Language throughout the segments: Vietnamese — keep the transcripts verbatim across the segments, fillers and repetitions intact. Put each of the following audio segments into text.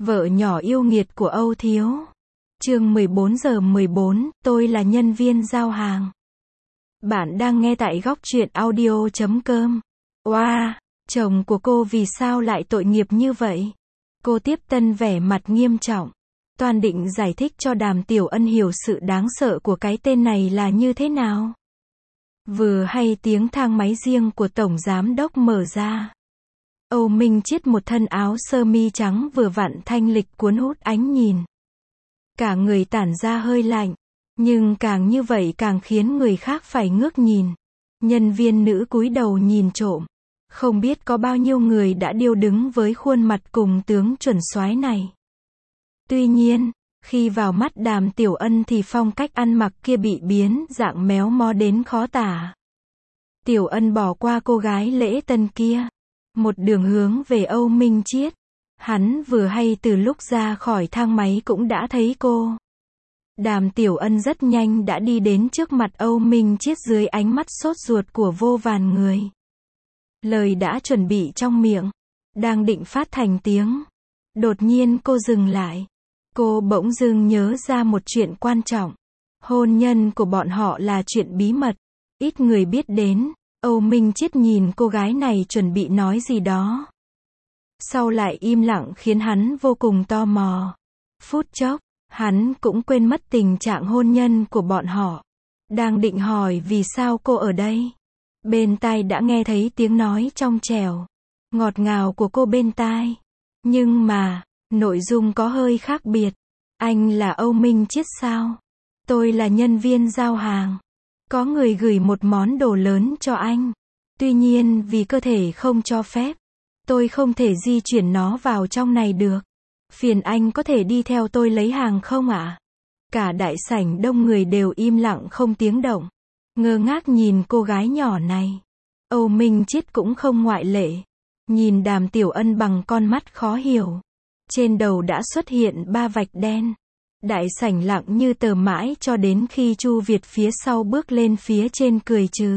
Vợ nhỏ yêu nghiệt của Âu Thiếu. Chương mười bốn giờ mười bốn, tôi là nhân viên giao hàng. Bạn đang nghe tại góc truyện audio chấm com. Oa, wow, chồng của cô vì sao lại tội nghiệp như vậy? Cô tiếp tân vẻ mặt nghiêm trọng. Toàn định giải thích cho Đàm Tiểu Ân hiểu sự đáng sợ của cái tên này là như thế nào. Vừa hay tiếng thang máy riêng của Tổng Giám Đốc mở ra. Âu Minh Chiết một thân áo sơ mi trắng vừa vặn thanh lịch cuốn hút ánh nhìn. Cả người tản ra hơi lạnh, nhưng càng như vậy càng khiến người khác phải ngước nhìn. Nhân viên nữ cúi đầu nhìn trộm. Không biết có bao nhiêu người đã điêu đứng với khuôn mặt cùng tướng chuẩn soái này. Tuy nhiên, khi vào mắt Đàm Tiểu Ân thì phong cách ăn mặc kia bị biến dạng méo mó đến khó tả. Tiểu Ân bỏ qua cô gái lễ tân kia. Một đường hướng về Âu Minh Chiết. Hắn vừa hay từ lúc ra khỏi thang máy cũng đã thấy cô. Đàm Tiểu Ân rất nhanh đã đi đến trước mặt Âu Minh Chiết dưới ánh mắt sốt ruột của vô vàn người. Lời đã chuẩn bị trong miệng, đang định phát thành tiếng. Đột nhiên cô dừng lại. Cô bỗng dưng nhớ ra một chuyện quan trọng. Hôn nhân của bọn họ là chuyện bí mật, ít người biết đến. Âu Minh Chiết nhìn cô gái này chuẩn bị nói gì đó. Sau lại im lặng khiến hắn vô cùng tò mò. Phút chốc, hắn cũng quên mất tình trạng hôn nhân của bọn họ. Đang định hỏi vì sao cô ở đây. Bên tai đã nghe thấy tiếng nói trong trẻo, ngọt ngào của cô bên tai. Nhưng mà, nội dung có hơi khác biệt. Anh là Âu Minh Chiết sao? Tôi là nhân viên giao hàng. Có người gửi một món đồ lớn cho anh. Tuy nhiên vì cơ thể không cho phép, tôi không thể di chuyển nó vào trong này được. Phiền anh có thể đi theo tôi lấy hàng không ạ? Cả đại sảnh đông người đều im lặng không tiếng động. Ngơ ngác nhìn cô gái nhỏ này. Âu Minh Chiết cũng không ngoại lệ. Nhìn Đàm Tiểu Ân bằng con mắt khó hiểu. Trên đầu đã xuất hiện ba vạch đen. Đại sảnh lặng như tờ mãi cho đến khi Chu Việt phía sau bước lên phía trên cười trừ.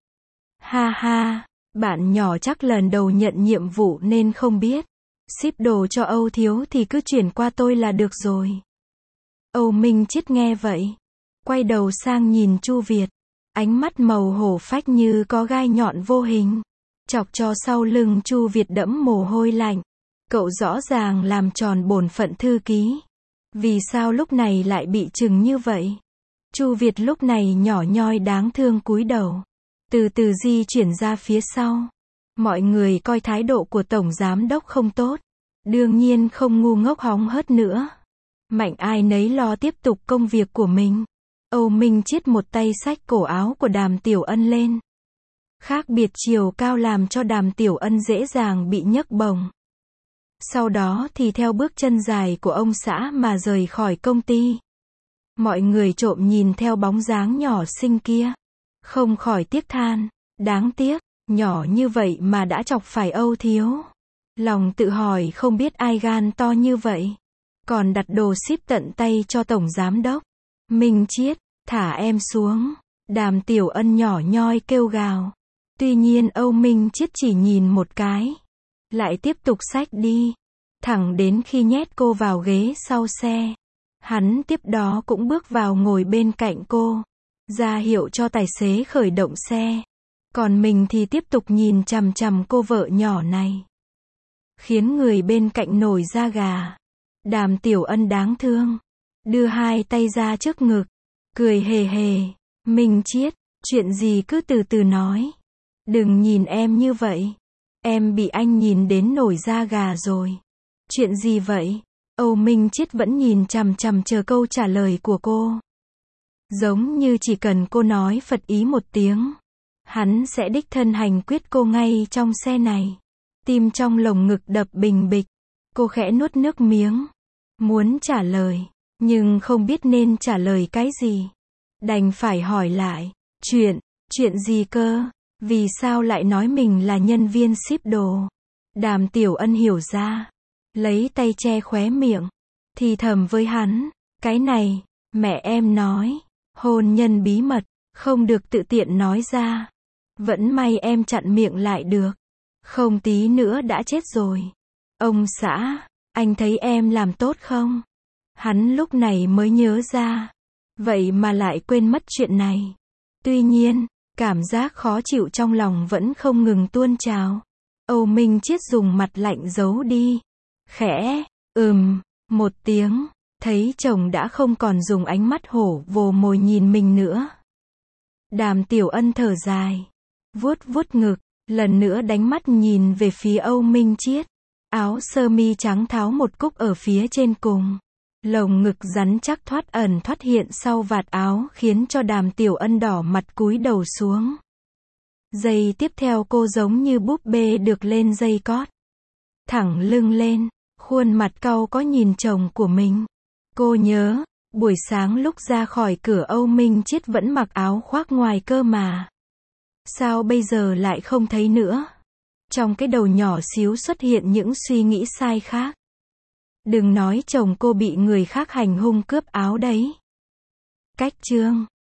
Ha ha, bạn nhỏ chắc lần đầu nhận nhiệm vụ nên không biết. Ship đồ cho Âu Thiếu thì cứ chuyển qua tôi là được rồi. Âu Minh Chiết nghe vậy, quay đầu sang nhìn Chu Việt. Ánh mắt màu hổ phách như có gai nhọn vô hình. Chọc cho sau lưng Chu Việt đẫm mồ hôi lạnh. Cậu rõ ràng làm tròn bổn phận thư ký. Vì sao lúc này lại bị trừng như vậy? Chu Việt lúc này nhỏ nhoi đáng thương cúi đầu. Từ từ di chuyển ra phía sau. Mọi người coi thái độ của Tổng Giám Đốc không tốt. Đương nhiên không ngu ngốc hóng hớt nữa. Mạnh ai nấy lo tiếp tục công việc của mình. Âu Minh Chiết một tay xách cổ áo của Đàm Tiểu Ân lên. Khác biệt chiều cao làm cho Đàm Tiểu Ân dễ dàng bị nhấc bổng. Sau đó thì theo bước chân dài của ông xã mà rời khỏi công ty. Mọi người trộm nhìn theo bóng dáng nhỏ xinh kia. Không khỏi tiếc than. Đáng tiếc, nhỏ như vậy mà đã chọc phải Âu Thiếu. Lòng tự hỏi không biết ai gan to như vậy. Còn đặt đồ ship tận tay cho Tổng Giám Đốc. Minh Chiết, thả em xuống. Đàm Tiểu Ân nhỏ nhoi kêu gào. Tuy nhiên Âu Minh Chiết chỉ nhìn một cái. Lại tiếp tục xách đi. Thẳng đến khi nhét cô vào ghế sau xe. Hắn tiếp đó cũng bước vào ngồi bên cạnh cô. Ra hiệu cho tài xế khởi động xe. Còn mình thì tiếp tục nhìn chằm chằm cô vợ nhỏ này. Khiến người bên cạnh nổi da gà. Đàm Tiểu Ân đáng thương. Đưa hai tay ra trước ngực. Cười hề hề. Minh Chiết, chuyện gì cứ từ từ nói. Đừng nhìn em như vậy. Em bị anh nhìn đến nổi da gà rồi. Chuyện gì vậy? Âu Minh Chiết vẫn nhìn chằm chằm chờ câu trả lời của cô. Giống như chỉ cần cô nói phật ý một tiếng. Hắn sẽ đích thân hành quyết cô ngay trong xe này. Tim trong lồng ngực đập bình bịch. Cô khẽ nuốt nước miếng. Muốn trả lời, nhưng không biết nên trả lời cái gì. Đành phải hỏi lại. Chuyện, chuyện gì cơ? Vì sao lại nói mình là nhân viên ship đồ? Đàm Tiểu Ân hiểu ra. Lấy tay che khóe miệng. Thì thầm với hắn. Cái này, mẹ em nói. Hôn nhân bí mật, không được tự tiện nói ra. Vẫn may em chặn miệng lại được. Không tí nữa đã chết rồi. Ông xã, Anh thấy em làm tốt không? Hắn lúc này mới nhớ ra. Vậy mà lại quên mất chuyện này. Tuy nhiên, cảm giác khó chịu trong lòng vẫn không ngừng tuôn trào. Âu Minh Chiết dùng mặt lạnh giấu đi. Khẽ, ừm, một tiếng, thấy chồng đã không còn dùng ánh mắt hổ vồ mồi nhìn mình nữa. Đàm Tiểu Ân thở dài, vuốt vuốt ngực, lần nữa đánh mắt nhìn về phía Âu Minh Chiết. Áo sơ mi trắng tháo một cúc ở phía trên cùng. Lồng ngực rắn chắc thoát ẩn thoát hiện sau vạt áo khiến cho Đàm Tiểu Ân đỏ mặt cúi đầu xuống. Giây tiếp theo cô giống như búp bê được lên dây cót. Thẳng lưng lên, khuôn mặt cau có nhìn chồng của mình. Cô nhớ, buổi sáng lúc ra khỏi cửa Âu Minh Chiết vẫn mặc áo khoác ngoài cơ mà. Sao bây giờ lại không thấy nữa? Trong cái đầu nhỏ xíu xuất hiện những suy nghĩ sai khác. Đừng nói chồng cô bị người khác hành hung cướp áo đấy. Cách chương